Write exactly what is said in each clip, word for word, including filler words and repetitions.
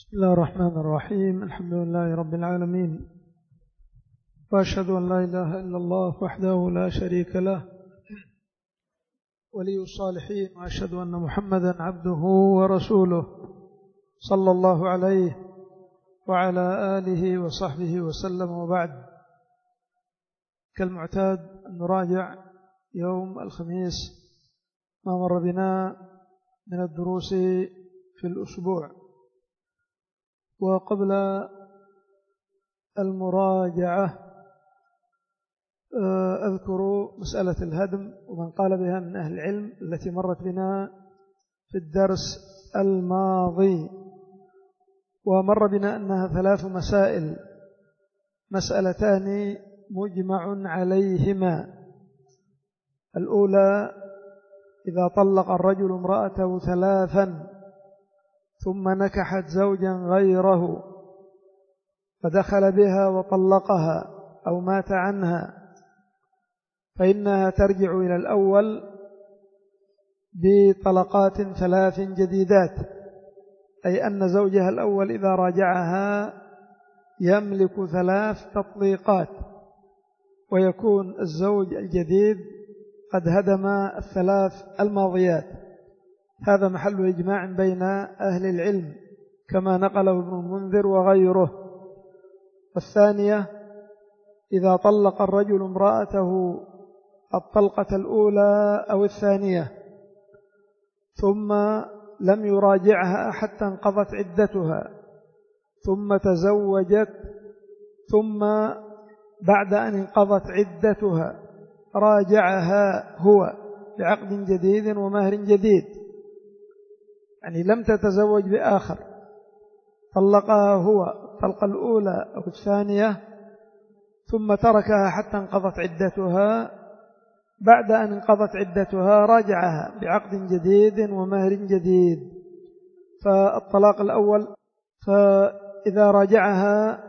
بسم الله الرحمن الرحيم. الحمد لله رب العالمين، وأشهد أن لا إله إلا الله وحده لا شريك له ولي الصالحين، وأشهد أن محمدا عبده ورسوله صلى الله عليه وعلى آله وصحبه وسلم. وبعد، كالمعتاد نراجع يوم الخميس ما مر بنا من الدروس في الأسبوع. وقبل المراجعة أذكر مسألة الهدم ومن قال بها من أهل العلم التي مرت بنا في الدرس الماضي، ومر بنا أنها ثلاث مسائل: مسألتان مجمع عليهما. الأولى: إذا طلق الرجل امرأته ثلاثا ثم نكحت زوجا غيره فدخل بها وطلقها أو مات عنها، فإنها ترجع إلى الأول بطلقات ثلاث جديدات، أي أن زوجها الأول إذا راجعها يملك ثلاث تطليقات، ويكون الزوج الجديد قد هدم الثلاث الماضيات. هذا محل إجماع بين أهل العلم كما نقله ابن المنذر وغيره. والثانية: إذا طلق الرجل امرأته الطلقة الأولى أو الثانية ثم لم يراجعها حتى انقضت عدتها ثم تزوجت، ثم بعد أن انقضت عدتها راجعها هو بعقد جديد ومهر جديد، يعني لم تتزوج بآخر، طلقها هو الطلقة الأولى أو الثانية ثم تركها حتى انقضت عدتها، بعد أن انقضت عدتها راجعها بعقد جديد ومهر جديد. فالطلاق الأول، فإذا راجعها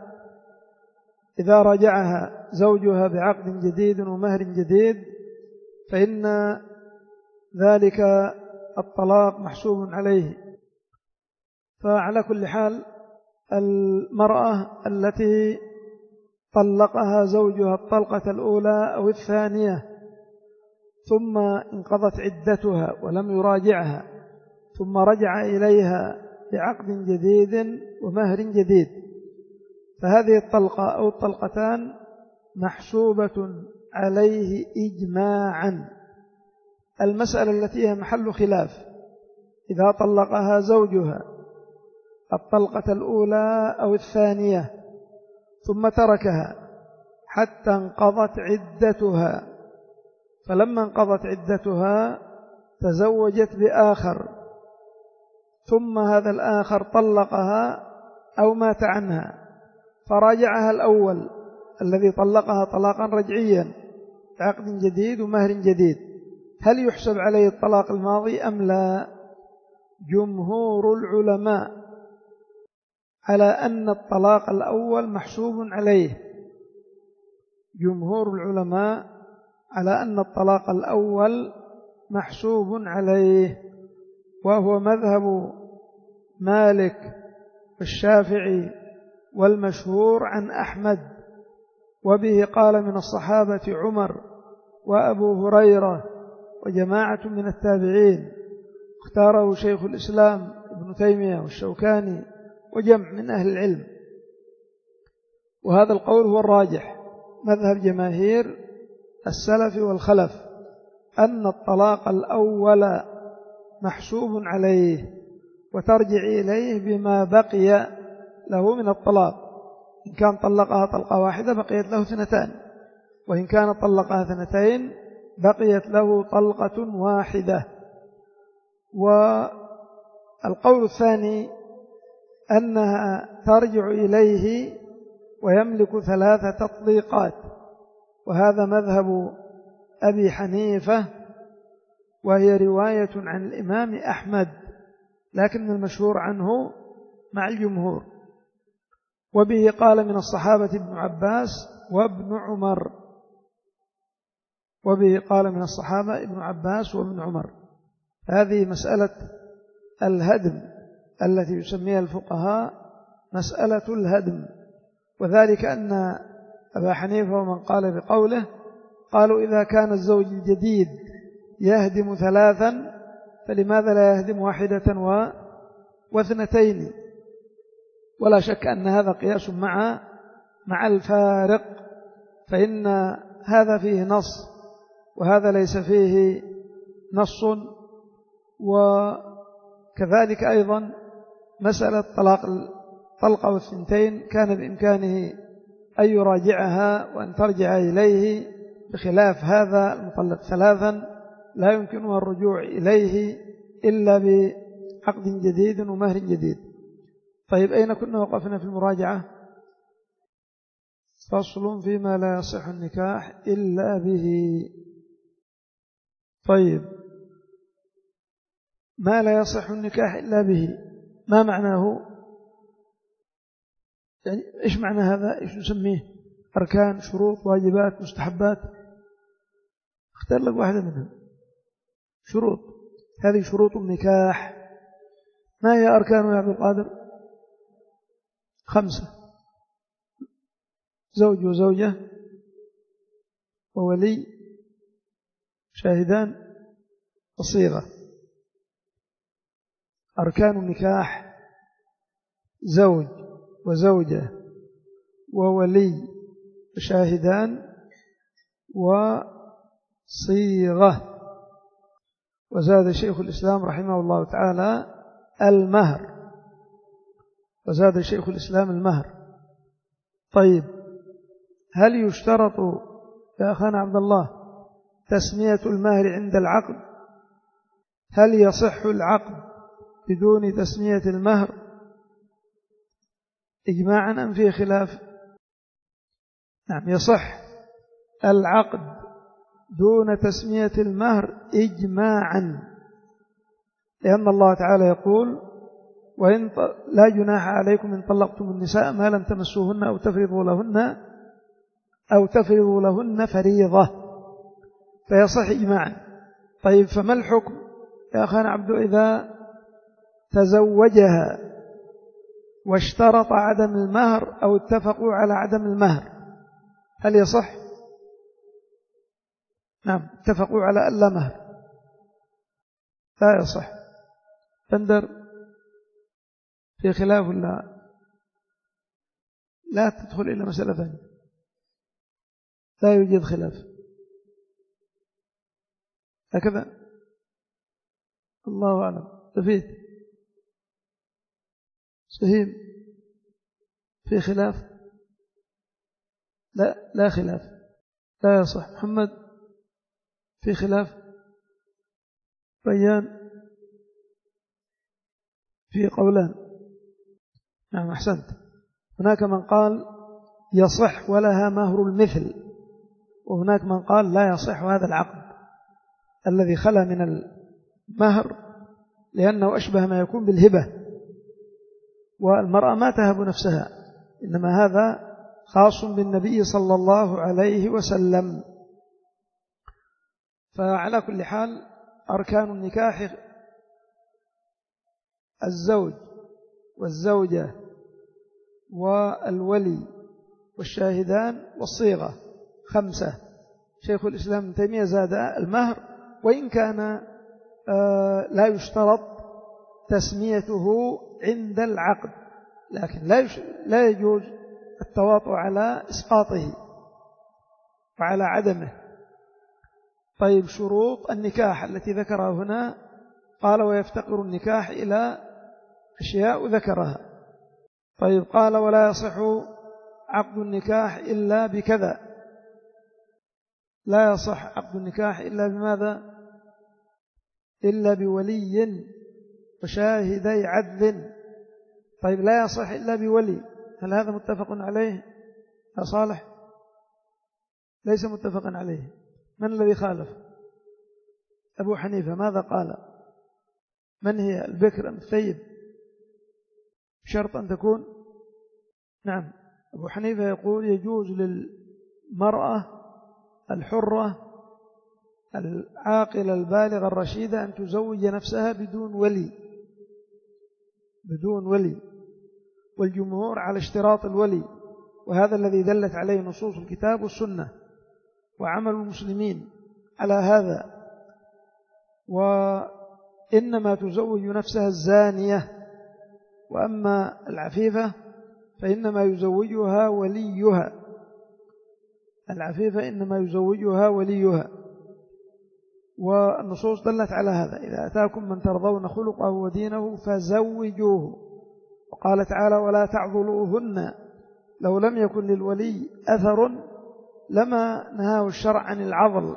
إذا راجعها زوجها بعقد جديد ومهر جديد فإن ذلك الطلاق محسوب عليه. فعلى كل حال، المرأة التي طلقها زوجها الطلقة الأولى أو الثانية ثم انقضت عدتها ولم يراجعها ثم رجع إليها بعقد جديد ومهر جديد، فهذه الطلقة أو الطلقتان محسوبة عليه إجماعا. المسألة التي هي محل خلاف: إذا طلقها زوجها الطلقة الأولى أو الثانية ثم تركها حتى انقضت عدتها، فلما انقضت عدتها تزوجت بآخر، ثم هذا الآخر طلقها أو مات عنها فراجعها الأول الذي طلقها طلاقا رجعيا بعقد جديد ومهر جديد، هل يحسب عليه الطلاق الماضي أم لا؟ جمهور العلماء على أن الطلاق الأول محسوب عليه، جمهور العلماء على أن الطلاق الأول محسوب عليه، وهو مذهب مالك والشافعي والمشهور عن أحمد، وبه قال من الصحابة عمر وأبو هريرة وجماعة من التابعين، اختاره شيخ الإسلام ابن تيمية والشوكاني وجمع من أهل العلم. وهذا القول هو الراجح، مذهب جماهير السلف والخلف، أن الطلاق الأول محسوب عليه وترجع إليه بما بقي له من الطلاق. إن كان طلقها طلقة واحدة بقيت له اثنتان، وإن كان طلقها اثنتين بقيت له طلقة واحدة. والقول الثاني أنها ترجع إليه ويملك ثلاث تطليقات، وهذا مذهب أبي حنيفة، وهي رواية عن الإمام أحمد، لكن المشهور عنه مع الجمهور. وبه قال من الصحابة ابن عباس وابن عمر، وبه قال من الصحابة ابن عباس وابن عمر. هذه مسألة الهدم التي يسميها الفقهاء مسألة الهدم، وذلك أن أبا حنيفة ومن قال بقوله قالوا إذا كان الزوج الجديد يهدم ثلاثا فلماذا لا يهدم واحدة و... واثنتين؟ ولا شك أن هذا قياس مع مع الفارق، فإن هذا فيه نص وهذا ليس فيه نص. وكذلك أيضا مسألة طلاق الطلقة والثنتين كان بإمكانه أن يراجعها وأن ترجع إليه، بخلاف هذا المطلق ثلاثا لا يمكنها الرجوع إليه إلا بعقد جديد ومهر جديد. طيب أين كنا وقفنا في المراجعة؟ فصل فيما لا يصح النكاح إلا به. طيب ما لا يصح النكاح إلا به ما معناه؟ يعني إيش معنى هذا؟ إيش نسميه؟ أركان، شروط، واجبات، مستحبات؟ اختار لك واحدة منهم. شروط، هذه شروط النكاح. ما هي أركانه يا عبد القادر؟ خمسة: زوج وزوجة وولي شاهدان وصيغة. أركان النكاح زوج وزوجة وولي وشاهدان وصيغة. وزاد شيخ الإسلام رحمه الله تعالى المهر، وزاد شيخ الإسلام المهر. طيب هل يشترط يا أخانا عبد الله تسمية المهر عند العقد؟ هل يصح العقد بدون تسمية المهر إجماعا أم فيه خلاف؟ نعم، يصح العقد دون تسمية المهر إجماعا، لأن الله تعالى يقول وإن لا جناح عليكم إن طلقتم النساء ما لم تمسوهن أو تفرضوا لهن أو تفرضوا لهن فريضة، فيصح إجماعا. طيب فما الحكم يا أخانا عبد إذا تزوجها واشترط عدم المهر أو اتفقوا على عدم المهر؟ هل يصح؟ نعم، اتفقوا على ألا مهر، لا يصح. بندر في خلاف ولا لا تدخل إلى مسألة ثانية؟ لا يوجد خلاف هكذا، الله أعلم. تفيد سهيم في خلاف؟ لا لا خلاف، لا يصح. محمد في خلاف؟ ريان في قولان. نعم أحسنت. هناك من قال يصح ولها مهر المثل، وهناك من قال لا يصح هذا العقد الذي خلا من المهر لأنه أشبه ما يكون بالهبة، والمرأة ما تهب نفسها، إنما هذا خاص بالنبي صلى الله عليه وسلم. فعلى كل حال أركان النكاح الزوج والزوجة والولي والشاهدان والصيغة خمسة. شيخ الإسلام ابن تيمية زاد المهر، وإن كان لا يشترط تسميته عند العقد، لكن لا يجوز التواطؤ على إسقاطه وعلى عدمه. طيب شروط النكاح التي ذكرها هنا، قال ويفتقر النكاح إلى أشياء ذكرها. طيب قال ولا يصح عقد النكاح إلا بكذا، لا يصح عقد النكاح إلا بماذا؟ إلا بولي وشاهدي عدل. طيب لا يصح إلا بولي، هل هذا متفق عليه يا صالح؟ ليس متفقا عليه. من الذي خالف؟ أبو حنيفة. ماذا قال؟ من هي البكر أم الثيب؟ بشرط أن تكون. نعم، أبو حنيفة يقول يجوز للمرأة الحرة العاقلة البالغة الرشيدة أن تزوج نفسها بدون ولي، بدون ولي. والجمهور على اشتراط الولي، وهذا الذي دلت عليه نصوص الكتاب والسنة وعمل المسلمين على هذا. وإنما تزوج نفسها الزانية، وأما العفيفة فإنما يزوجها وليها، العفيفة إنما يزوجها وليها. والنصوص دلت على هذا: إذا أتاكم من ترضون خلقه ودينه فزوجوه. وقال تعالى: ولا تعضلوهن. لو لم يكن للولي أثر لما نهاه الشرع عن العضل،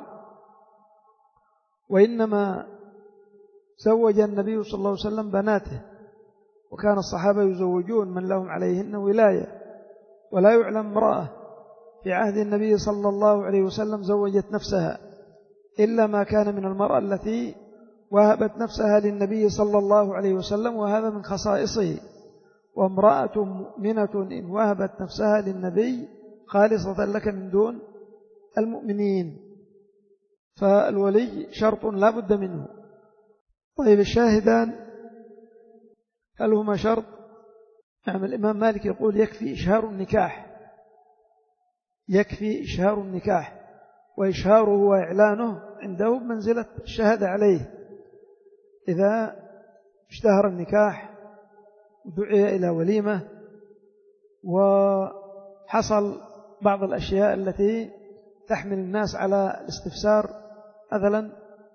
وإنما زوج النبي صلى الله عليه وسلم بناته، وكان الصحابة يزوجون من لهم عليهن ولاية. ولا يعلم امرأة في عهد النبي صلى الله عليه وسلم زوجت نفسها إلا ما كان من المرأة التي وهبت نفسها للنبي صلى الله عليه وسلم، وهذا من خصائصه. وامرأة مؤمنة إن وهبت نفسها للنبي خالصة لك من دون المؤمنين. فالولي شرط لا بد منه. طيب الشاهدان هل هما شرط؟ نعم، الإمام مالك يقول يكفي إشهار النكاح، يكفي إشهار النكاح، وإشهاره وإعلانه عنده بمنزلة الشهادة عليه. إذا اشتهر النكاح ودعي إلى وليمة وحصل بعض الأشياء التي تحمل الناس على الاستفسار، مثلا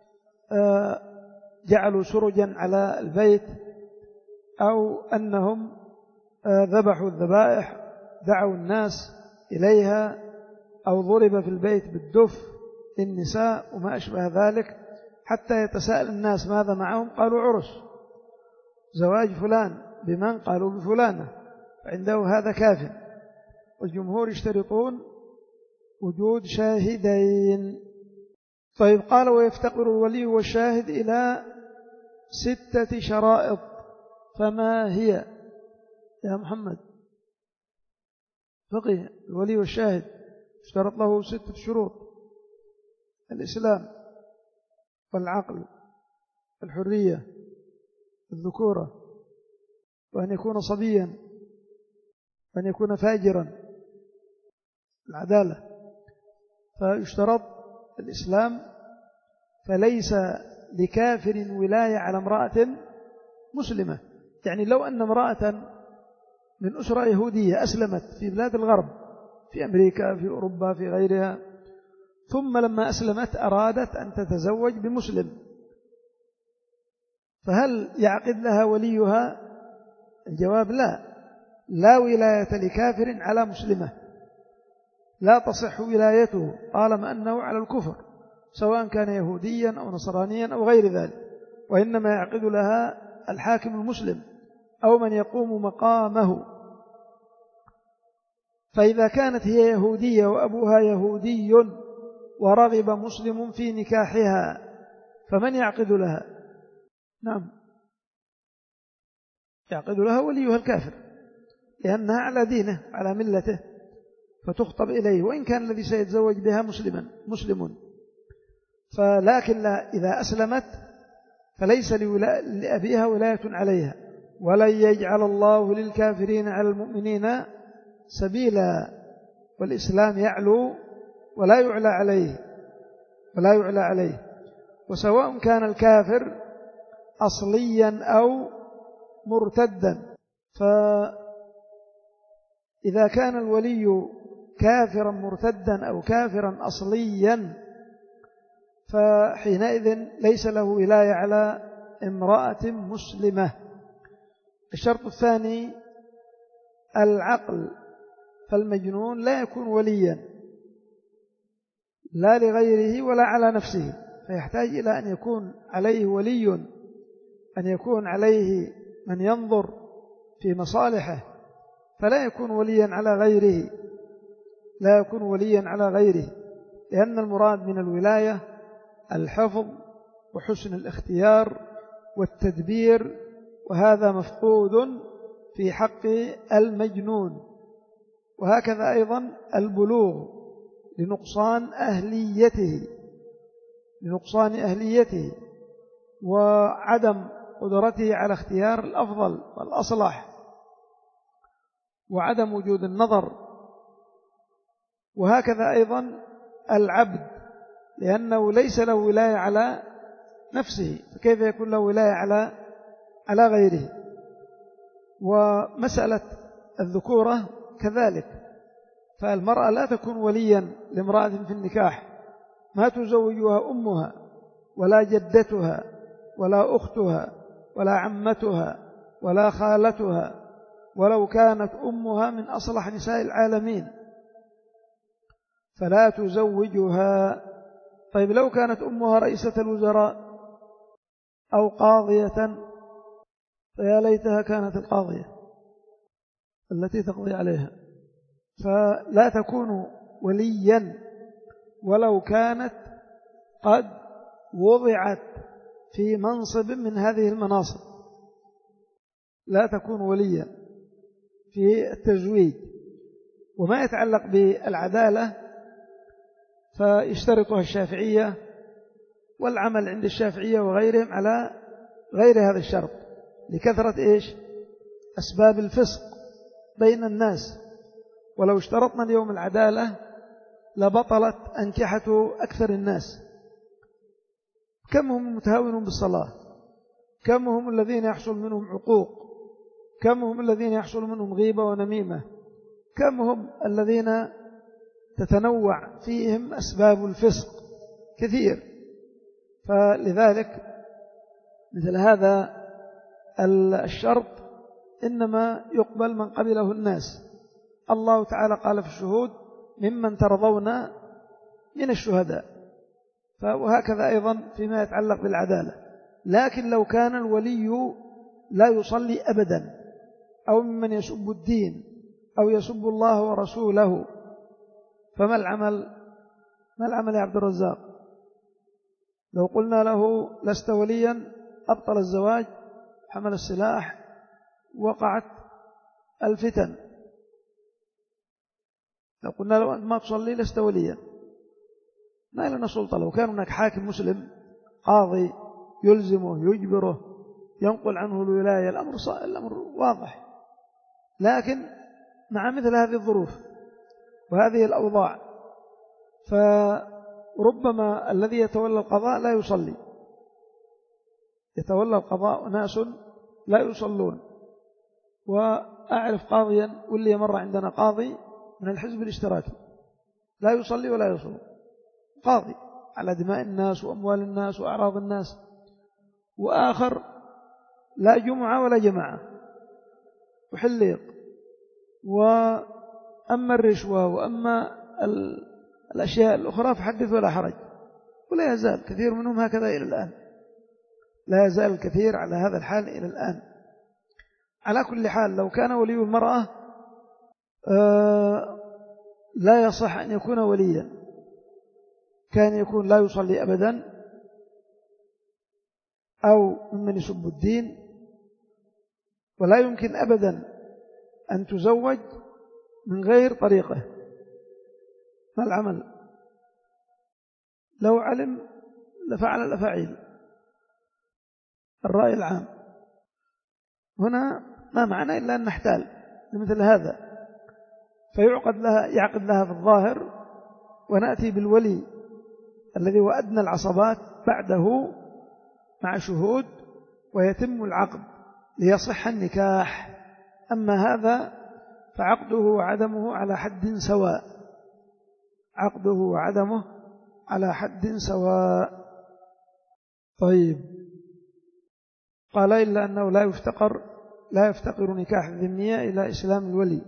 جعلوا سرجا على البيت، أو أنهم ذبحوا الذبائح دعوا الناس إليها، أو ضرب في البيت بالدف للنساء وما أشبه ذلك، حتى يتساءل الناس ماذا معهم، قالوا عرس، زواج فلان بمن؟ قالوا بفلانة، فعنده هذا كاف. والجمهور يشترطون وجود شاهدين. طيب قال: ويفتقر الولي والشاهد إلى ستة شرائط، فما هي يا محمد؟ فقه الولي والشاهد اشترط له ستة شروط: الإسلام والعقل والحرية والذكورة، وأن يكون صبيا، وأن يكون فاجرا، العدالة. فيشترط الإسلام، فليس لكافر ولاية على امرأة مسلمة. يعني لو أن امرأة من أسرة يهودية أسلمت في بلاد الغرب، في أمريكا، في أوروبا، في غيرها، ثم لما أسلمت أرادت أن تتزوج بمسلم، فهل يعقد لها وليها؟ الجواب لا، لا ولاية لكافر على مسلمة، لا تصح ولايته طالما أنه على الكفر، سواء كان يهوديا أو نصرانيا أو غير ذلك، وإنما يعقد لها الحاكم المسلم أو من يقوم مقامه. فإذا كانت هي يهودية وأبوها يهودي ورغب مسلم في نكاحها، فمن يعقد لها؟ نعم، يعقد لها وليها الكافر، لأنها على دينه على ملته، فتخطب إليه وإن كان الذي سيتزوج بها مسلما مسلم. فلكن إذا أسلمت فليس لأبيها ولاية عليها. ولن يجعل الله للكافرين على المؤمنين سبيلا، والإسلام يعلو ولا يعلى عليه ولا يعلى عليه. وسواء كان الكافر أصليا أو مرتدا، فإذا كان الولي كافرا مرتدا أو كافرا أصليا فحينئذ ليس له ولاية على امرأة مسلمة. الشرط الثاني العقل، فالمجنون لا يكون وليا لا لغيره ولا على نفسه، فيحتاج إلى أن يكون عليه ولي، أن يكون عليه من ينظر في مصالحه، فلا يكون وليا على غيره، لا يكون وليا على غيره، لأن المراد من الولاية الحفظ وحسن الاختيار والتدبير، وهذا مفقود في حق المجنون. وهكذا أيضا البلوغ لنقصان أهليته لنقصان أهليته وعدم قدرته على اختيار الأفضل والأصلح. وعدم وجود النظر. وهكذا أيضا العبد، لأنه ليس له ولاية على نفسه، فكيف يكون له ولاية على على غيره؟ ومسألة الذكورة كذلك، فالمرأة لا تكون وليا لامرأة في النكاح، ما تزوجها أمها ولا جدتها ولا أختها ولا عمتها ولا خالتها، ولو كانت أمها من أصلح نساء العالمين فلا تزوجها. طيب لو كانت أمها رئيسة الوزراء أو قاضية، فيا ليتها كانت القاضية التي تقضي عليها، فلا تكون وليا ولو كانت قد وضعت في منصب من هذه المناصب، لا تكون وليا في التزويج. وما يتعلق بالعدالة فيشترطها الشافعية والعمل عند الشافعية وغيرهم على غير هذا الشرط، لكثرة إيش؟ أسباب الفسق بين الناس. ولو اشترطنا اليوم العدالة لبطلت أنكحة أكثر الناس. كم هم متهاونون بالصلاة، كم هم الذين يحصل منهم عقوق، كم هم الذين يحصل منهم غيبة ونميمة، كم هم الذين تتنوع فيهم أسباب الفسق كثير. فلذلك مثل هذا الشرط إنما يقبل من قبله الناس. الله تعالى قال في الشهود ممن ترضون من الشهداء، وهكذا أيضا فيما يتعلق بالعدالة. لكن لو كان الولي لا يصلي أبدا، أو ممن يسب الدين أو يسب الله ورسوله، فما العمل؟ ما العمل يا عبد الرزاق؟ لو قلنا له لست وليا أبطل الزواج، حمل السلاح، وقعت الفتن. لو قلنا له أنت ما تصلي لست وليا، ما لنا سلطة. لو كان هناك حاكم مسلم قاضي يلزمه يجبره ينقل عنه الولاية، الأمر الأمر واضح. لكن مع مثل هذه الظروف وهذه الأوضاع، فربما الذي يتولى القضاء لا يصلي، يتولى القضاء ناس لا يصلون. وأعرف قاضيا واللي مر عندنا قاضي من الحزب الاشتراكي لا يصلي ولا يصوم، قاضي على دماء الناس وأموال الناس وأعراض الناس، وآخر لا جمعة ولا جماعة وحليق. وأما الرشوة وأما الأشياء الأخرى فحدث ولا حرج. ولا يزال كثير منهم هكذا إلى الآن، لا يزال الكثير على هذا الحال إلى الآن. على كل حال لو كان ولي المرأة لا يصح أن يكون وليا، كان يكون لا يصلي أبدا، أو ممن يسب الدين، ولا يمكن أبدا أن تزوج من غير طريقه. ما العمل؟ لو علم لفعل الأفاعيل. الرأي العام هنا ما معنى إلا أن نحتال لمثل هذا، فيعقد لها يعقد لها في الظاهر، ونأتي بالولي الذي هو أدنى العصبات بعده مع شهود، ويتم العقد ليصح النكاح. أما هذا فعقده وعدمه على حد سواء، عقده وعدمه على حد سواء. طيب، قال إلا أنه لا يفتقر لا يفتقر نكاح الذمية إلى إسلام الولي،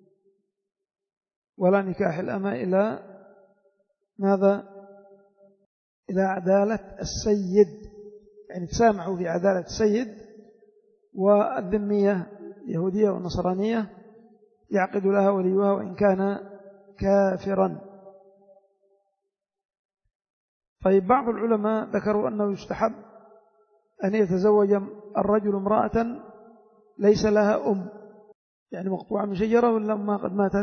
ولا نكاح الأمة إلى ماذا؟ إلى عدالة السيد، يعني تسامحوا في عدالة السيد. والذمية يهودية ونصرانية يعقد لها وليها وإن كان كافرا. طيب، بعض العلماء ذكروا أنه يستحب أن يتزوج الرجل امرأة ليس لها أم، يعني مقطوعة من شجرة، ولا أمها قد ماتت؟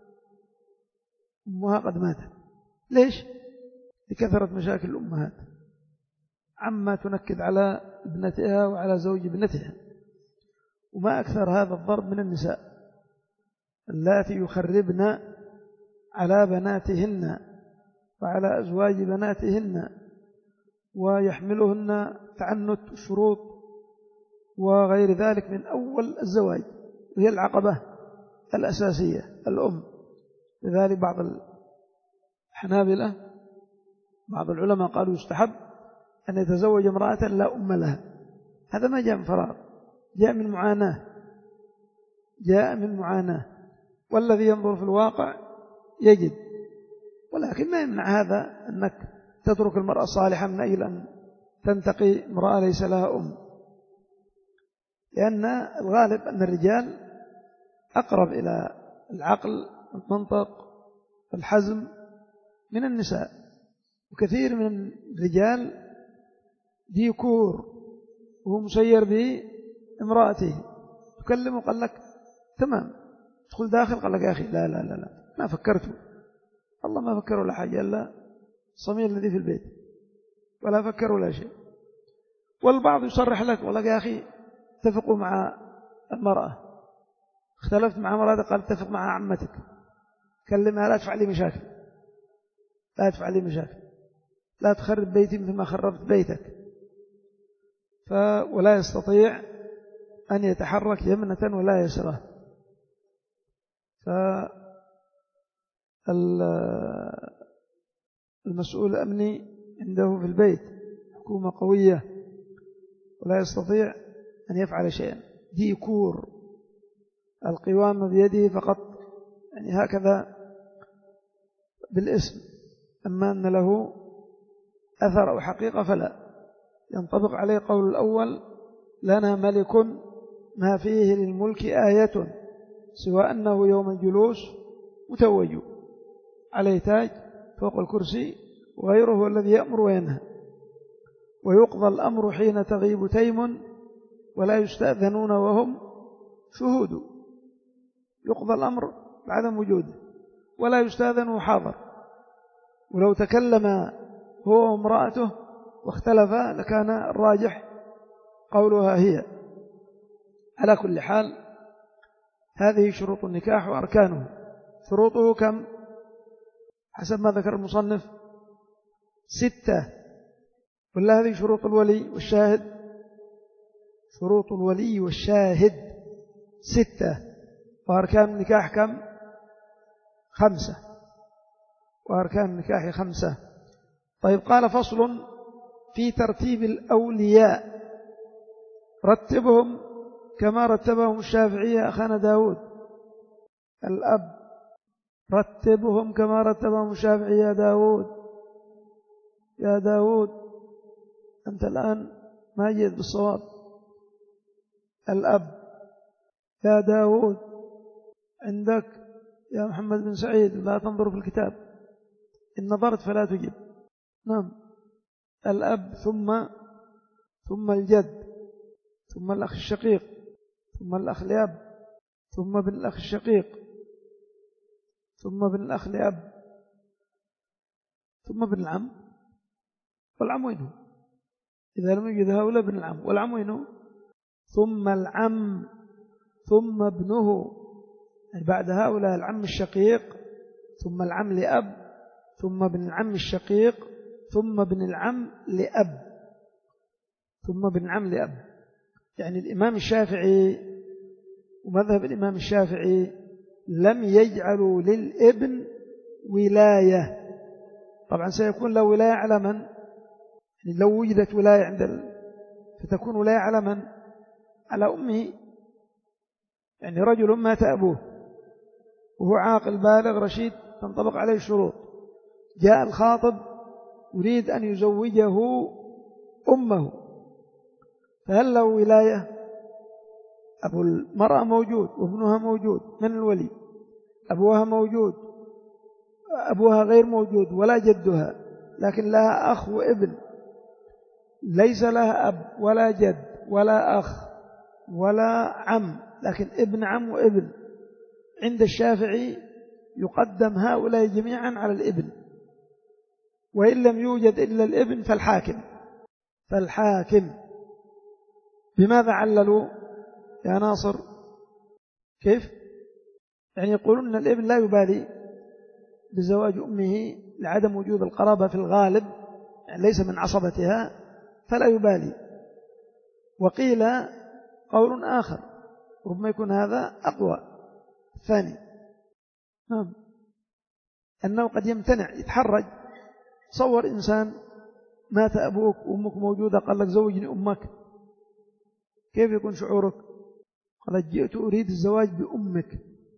أمها قد ماتت. ليش؟ لكثرة مشاكل الأمهات، عما تنكد على ابنتها وعلى زوج ابنتها، وما أكثر هذا الضرب من النساء. اللاتي يخربن على بناتهن وعلى أزواج بناتهن ويحملهن تعنت الشروط وغير ذلك من أول الزواج، وهي العقبة الأساسية الأم. لذلك بعض الحنابلة بعض العلماء قالوا يستحب أن يتزوج امرأة لا أم لها. هذا ما جاء من فراغ، جاء من معاناة جاء من معاناة والذي ينظر في الواقع يجد. ولكن ما يمنع هذا أنك تترك المرأة الصالحة من أجل أن تنتقي امرأة ليس لها أم، لأن الغالب أن الرجال أقرب إلى العقل والمنطق والحزم من النساء. وكثير من الرجال ديكور وهو مسير بامرأته، تكلمه قال لك تمام، تدخل داخل قال لك يا أخي لا لا لا لا ما فكرته، الله ما فكروا لا حاجة إلا الصميل الذي في البيت ولا فكروا لا شيء. والبعض يصرح لك والله يا أخي اتفقوا مع المرأة، اختلفت مع مرأة قال اتفق مع عمتك، كلمها لا تفعل لي مشاكل، لا تفعل لي مشاكل، لا تخرب بيتي مثل ما خربت بيتك. ف ولا يستطيع أن يتحرك يمنة ولا يسرة. فالمسؤول الأمني عنده في البيت حكومة قوية ولا يستطيع أن يفعل شيئا، ديكور القوام بيده فقط، يعني هكذا بالاسم. أما أن له أثر أو حقيقة فلا ينطبق عليه قول الأول لنا ملك ما فيه للملك آية سوى أنه يوم الجلوس متوج عليه تاج فوق الكرسي وغيره هو الذي يأمر وينهى، ويقضى الأمر حين تغيب تيم ولا يستأذنون وهم شهود. يقضى الأمر بعدم وجوده ولا يستأذن حاضر، ولو تكلم هو وامرأته واختلف لكان الراجح قولها هي. على كل حال هذه شروط النكاح وأركانه. شروطه كم حسب ما ذكر المصنف؟ ستة. ولا هذه شروط الولي والشاهد؟ شروط الولي والشاهد ستة. وأركان النكاح كم؟ خمسة. وأركان النكاح خمسة. طيب قال فصل في ترتيب الأولياء رتبهم كما رتبهم الشافعية أخانا داود. الأب رتبهم كما رتبهم الشافعية يا داود. يا داود أنت الآن ما جئت بالصواب. الأب يا داود عندك يا محمد بن سعيد لا تنظر في الكتاب، إن نظرت فلا تجب. نعم الأب ثم ثم الجد ثم الأخ الشقيق ثم الأخ لأب ثم ابن الأخ الشقيق ثم ابن الأخ لأب ثم ابن العم. والعم وينه إذا لم يجد هؤلاء ابن العم؟ والعم وينه؟ ثم العم ثم ابنه، يعني بعد هؤلاء العم الشقيق ثم العم لأب ثم ابن العم الشقيق ثم ابن العم لأب ثم ابن العم لأب. يعني الإمام الشافعي ومذهب الإمام الشافعي لم يجعلوا للابن ولاية. طبعا سيكون له ولاية على من؟ يعني لو وجدت ولاية عند ال... فتكون ولاية على من؟ على أمه. يعني رجل مات أبوه وهو عاقل بالغ رشيد تنطبق عليه الشروط، جاء الخاطب يريد أن يزوجه أمه، فهل له ولاية؟ أبو المرأة موجود وابنها موجود من الولي، أبوها موجود أبوها غير موجود ولا جدها، لكن لها أخ وابن، ليس لها أب ولا جد ولا أخ ولا عم، لكن ابن عم وابن. عند الشافعي يقدم هؤلاء جميعا على الابن، وإن لم يوجد إلا الابن فالحاكم. فالحاكم بماذا عللوا يا ناصر؟ كيف؟ يعني يقولون أن الابن لا يبالي بزواج أمه لعدم وجود القرابة في الغالب، يعني ليس من عصبتها فلا يبالي. وقيل قول آخر ربما يكون هذا أقوى، الثاني نعم، أنه قد يمتنع يتحرج. تصور إنسان مات أبوك وأمك موجودة قال لك زوجني أمك، كيف يكون شعورك؟ قال جئت أريد الزواج بأمك،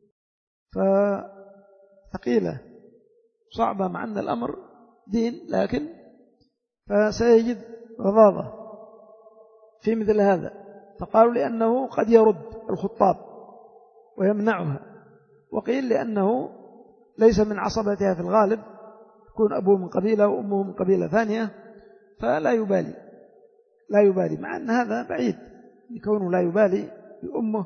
فثقيلة صعبة مع أن الأمر دين، لكن فسيجد غضاضة في مثل هذا. فقالوا لأنه قد يرد الخطاب ويمنعها، وقيل لأنه ليس من عصبتها في الغالب، يكون أبوه من قبيلة وأمه من قبيلة ثانية، فلا يبالي لا يبالي مع أن هذا بعيد يكونه لا يبالي بأمه.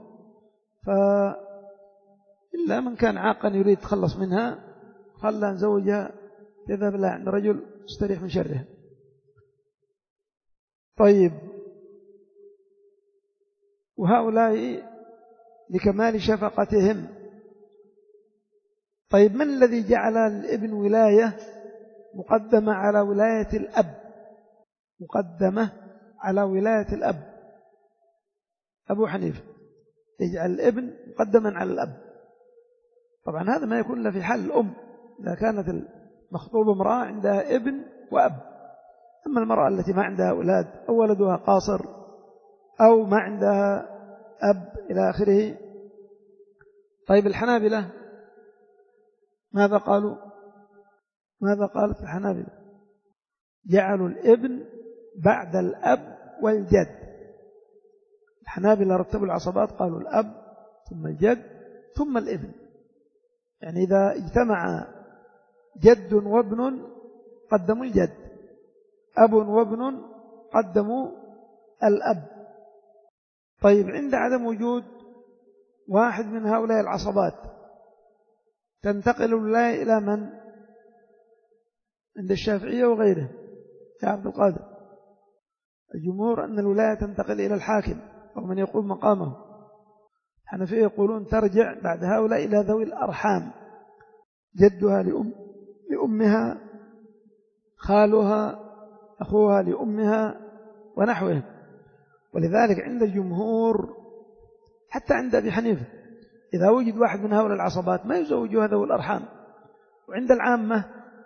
فإلا من كان عاقا يريد تخلص منها خلى نزوجها يذهب لها عند رجل استريح من شره. طيب، وهؤلاء لكمال شفقتهم. طيب، من الذي جعل الابن ولاية مقدمة على ولاية الأب؟ مقدمة على ولاية الأب أبو حنيفة، يجعل الابن مقدما على الأب. طبعا هذا ما يكون إلا في حال الأم، إذا كانت المخطوبة امرأة عندها ابن وأب. أما المرأة التي ما عندها أولاد أو ولدها قاصر أو ما عندها أب إلى آخره. طيب، الحنابلة ماذا قالوا؟ ماذا قالت الحنابلة؟ جعلوا الابن بعد الأب والجد. الحنابلة رتبوا العصبات، قالوا الأب ثم الجد ثم الابن. يعني إذا اجتمع جد وابن قدموا الجد، أب وابن قدموا الأب. طيب، عند عدم وجود واحد من هؤلاء العصبات تنتقل الولاية إلى من؟ عند الشافعية وغيره يا عبد القادر. الجمهور أن الولاية تنتقل إلى الحاكم أو من يقوم مقامه. الحنفية يقولون ترجع بعد هؤلاء إلى ذوي الأرحام، جدها لأم لأمها، خالها، أخوها لأمها ونحوهم. ولذلك عند الجمهور حتى عند أبي حنيفة إذا وجد واحد من هؤلاء العصبات ما يزوجها ذوي الأرحام. وعند العامة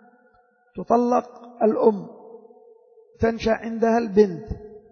تطلق الأم، تنشأ عندها البنت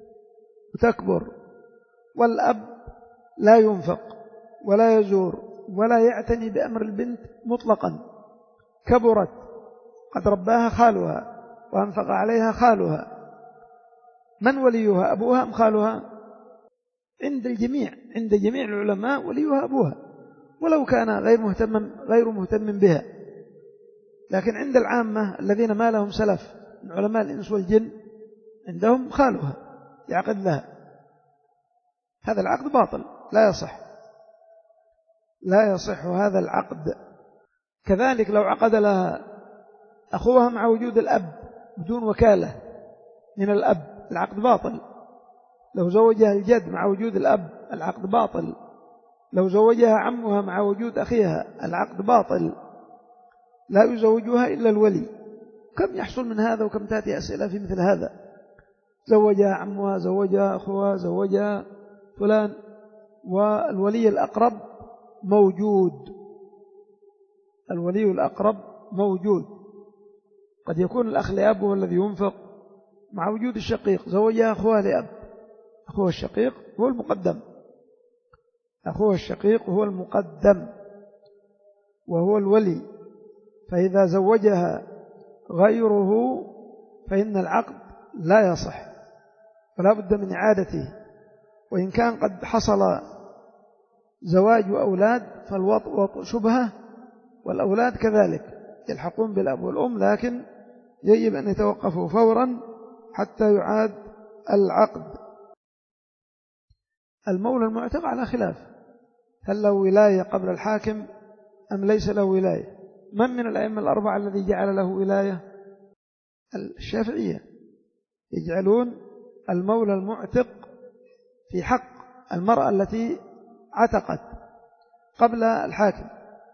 وتكبر، والأب لا ينفق ولا يزور ولا يعتني بأمر البنت مطلقا. كبرت قد رباها خالها وأنفق عليها خالها، من وليها؟ أبوها أم خالها؟ عند الجميع عند جميع العلماء وليها أبوها ولو كان غير مهتم غير مهتم بها. لكن عند العامة الذين ما لهم سلف من علماء الإنس والجن عندهم خالها يعقد لها. هذا العقد باطل لا يصح لا يصح هذا العقد. كذلك لو عقد لها أخوها مع وجود الأب بدون وكالة من الأب العقد باطل. لو زوجها الجد مع وجود الأب العقد باطل. لو زوجها عمها مع وجود أخيها العقد باطل. لا يزوجها إلا الولي. كم يحصل من هذا وكم تأتي أسئلة في مثل هذا. زوجها عمها، زوجها أخوها، زوجها فلان، والولي الأقرب موجود الولي الأقرب موجود. قد يكون الأخ لأب هو الذي ينفق مع وجود الشقيق، زوجها أخوها لأب، أخوه الشقيق هو المقدم أخوه الشقيق هو المقدم وهو الولي. فإذا زوجها غيره فإن العقد لا يصح ولا بد من إعادته. وإن كان قد حصل زواج أولاد فالوطء شبهة، والأولاد كذلك يلحقون بالأب والأم، لكن يجب أن يتوقفوا فورا حتى يعاد العقد. المولى المعتق على خلاف، هل له ولاية قبل الحاكم أم ليس له ولاية؟ من من الأئمة الأربعة الذي جعل له ولاية؟ الشافعية يجعلون المولى المعتق في حق المرأة التي عتقت قبل الحاكم،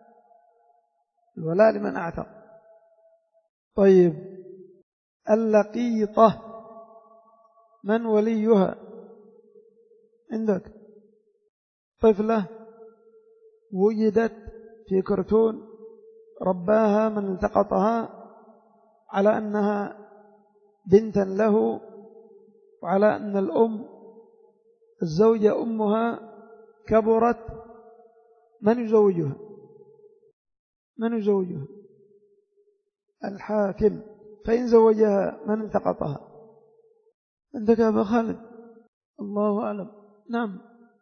الولاء لمن أعتق. طيب اللقيطة من وليها؟ عندك طفلة وجدت في كرتون رباها من التقطها على أنها بنتا له، وعلى أن الأم الزوجة أمها كبرت، من يزوجها؟ من يزوجها؟ الحاكم. فإن زوجها من التقطها؟ عندك يا أبا خالد؟ الله أعلم. نعم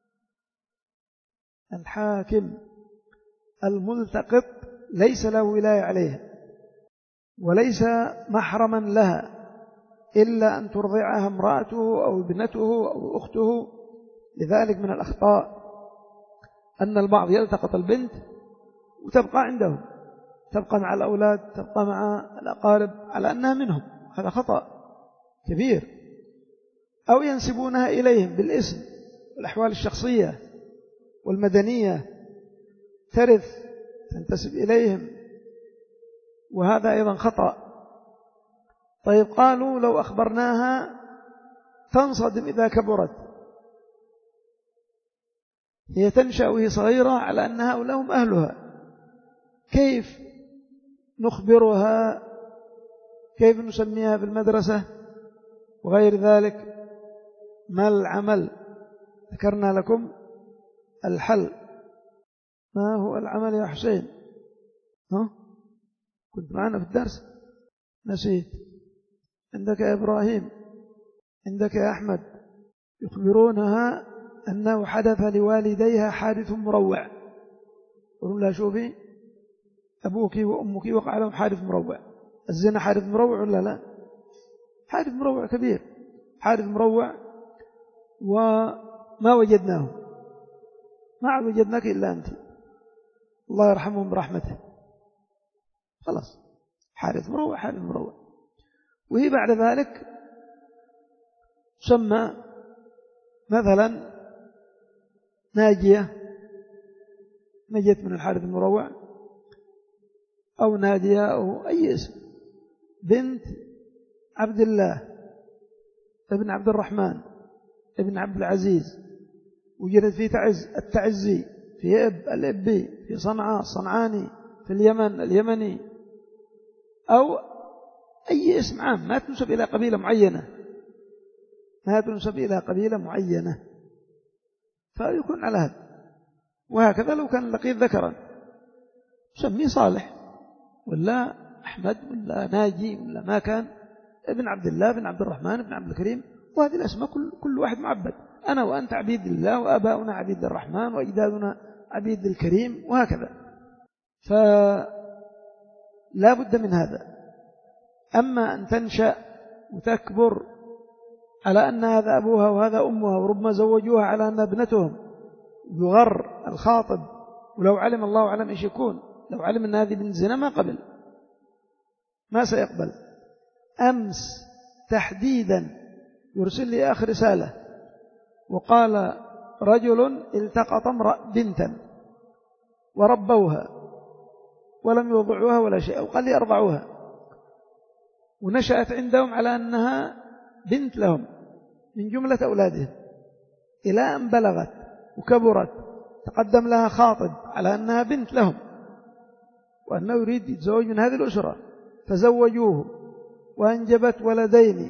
الحاكم. الملتقط ليس له ولاية عليها وليس محرما لها إلا أن ترضعها امرأته أو ابنته أو أخته. لذلك من الأخطاء أن البعض يلتقط البنت وتبقى عندهم، تبقى مع الأولاد، تبقى مع الأقارب على أنها منهم. هذا خطأ كبير. أو ينسبونها إليهم بالاسم والأحوال الشخصية والمدنية، ترث تنتسب إليهم، وهذا أيضا خطأ. طيب قالوا لو أخبرناها تنصدم إذا كبرت، هي تنشأ وهي صغيرة على أن هؤلاء هم أهلها، كيف نخبرها؟ كيف نسميها في المدرسة وغير ذلك؟ ما العمل؟ ذكرنا لكم الحل. ما هو العمل يا حسين؟ ها؟ كنت معنا في الدرس نسيت. عندك يا إبراهيم، عندك يا أحمد. يخبرونها أنه حدث لوالديها حادث مروع، يقولون لها شوفي أبوك وأمك وقع لهم حادث مروع. الزنا حادث مروع ولا لا؟ حادث مروع كبير، حادث مروع، وما وجدناه، ما عاد وجدناك إلا أنت، الله يرحمهم برحمته. خلاص حادث مروع، حادث مروع. وهي بعد ذلك تسمى مثلا ناجية، نجت من الحادث المروع، أو نادية، أو أي اسم، بنت عبد الله ابن عبد الرحمن ابن عبد العزيز، وجدت في تعز التعزي، في إب الإبي، في صنعاء الصنعاني، في اليمن اليمني، أو أي اسم عام، ما تنسب إلى قبيلة معينة، ما تنسب إلى قبيلة معينة، فيكون على هذا. وهكذا لو كان لقيت ذكرا سميه صالح ولا أحمد ولا ناجي ولا ما كان، ابن عبد الله بن عبد الرحمن بن عبد الكريم، وهذه الأسماء كل, كل واحد معبد. أنا وأنت عبيد الله، وأباؤنا عبيد الرحمن، وأجدادنا عبيد الكريم، وهكذا. فلا بد من هذا. أما أن تنشأ وتكبر على أن هذا أبوها وهذا أمها، وربما زوجوها على أن ابنتهم، يغر الخاطب، ولو علم الله علم إيش يكون، لو علم أن هذه بنت زنا ما قبل، ما سيقبل. أمس تحديدا يرسل لي آخر رسالة وقال رجل التقط امرأة بنتا وربوها ولم يوضعوها ولا شيء، وقال لي أرضعوها، ونشأت عندهم على أنها بنت لهم من جملة أولادهم، إلى أن بلغت وكبرت تقدم لها خاطب على أنها بنت لهم، وأنه يريد يتزوج من هذه الأسرة، فزوجوه وأنجبت ولدين،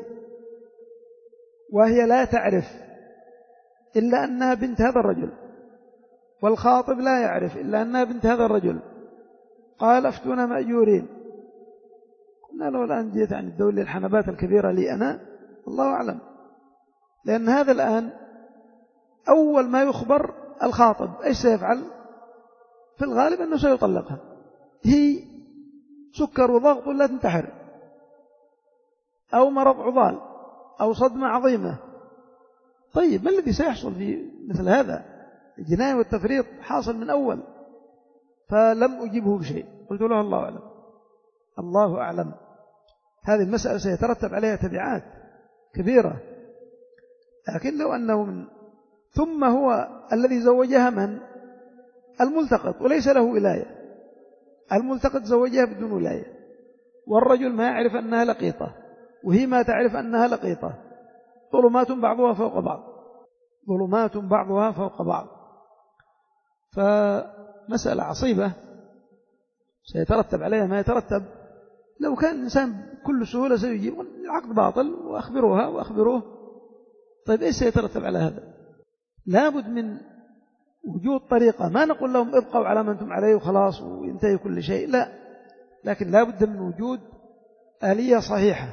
وهي لا تعرف إلا أنها بنت هذا الرجل، والخاطب لا يعرف إلا أنها بنت هذا الرجل. قال أفتونا مأجورين. قلنا له الآن جيت عن الدولة الحنبات الكبيرة لي أنا، الله أعلم، لأن هذا الآن أول ما يخبر الخاطب إيش سيفعل؟ في الغالب أنه سيطلقها، هي سكر وضغط ولا تنتحر، أو مرض عضال، أو صدمة عظيمة. طيب ما الذي سيحصل في مثل هذا؟ الجناية والتفريط حاصل من أول. فلم أجيبه بشيء، قلت له الله أعلم، الله أعلم. هذه المسألة سيترتب عليها تبعات كبيرة، لكن لو أنه من ثم هو الذي زوجها من؟ الملتقط، وليس له ولاية، الملتقط زوجها بدون ولاية، والرجل ما يعرف أنها لقيطة وهي ما تعرف أنها لقيطة، ظلمات بعضها فوق بعض، ظلمات بعضها فوق بعض. فمسألة عصيبة سيترتب عليها ما يترتب. لو كان الإنسان بكل سهولة سيجيب العقد باطل وأخبروها وأخبروه، طيب إيش سيترتب على هذا؟ لابد من وجود طريقة. ما نقول لهم ابقوا على ما أنتم عليه وخلاص وينتهي كل شيء، لا، لكن لابد من وجود آلية صحيحة.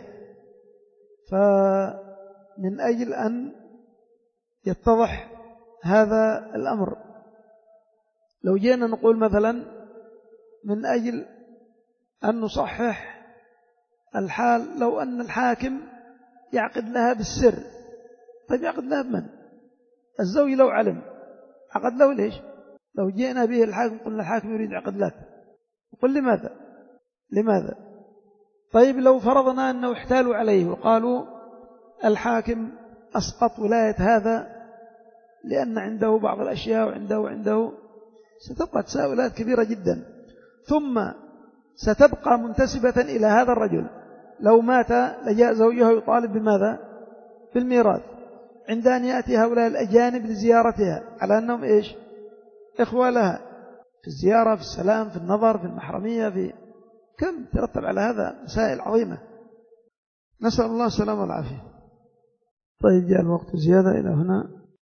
فمن أجل أن يتضح هذا الأمر، لو جينا نقول مثلا من أجل أن نصحح الحال، لو أن الحاكم يعقد لها بالسر، طيب يعقد لها بمن؟ الزوج لو علم عقد له ليش؟ لو جئنا به الحاكم قلنا الحاكم يريد عقد لك، قل لماذا؟ لماذا؟ طيب لو فرضنا أنه احتالوا عليه وقالوا الحاكم أسقط ولاية هذا لأن عنده بعض الأشياء وعنده وعنده، ستبقى تساؤلات كبيرة جدا، ثم ستبقى منتسبة إلى هذا الرجل. لو مات لجاء زوجها يطالب بماذا؟ بالميراث، عند أن يأتي هؤلاء الأجانب لزيارتها على أنهم إيش؟ إخوة لها، في الزيارة، في السلام، في النظر، في المحرمية، في كم ترتب على هذا مسائل عظيمة. نسأل الله السلامة والعافية. طيب جاء الوقت زيادة إلى هنا.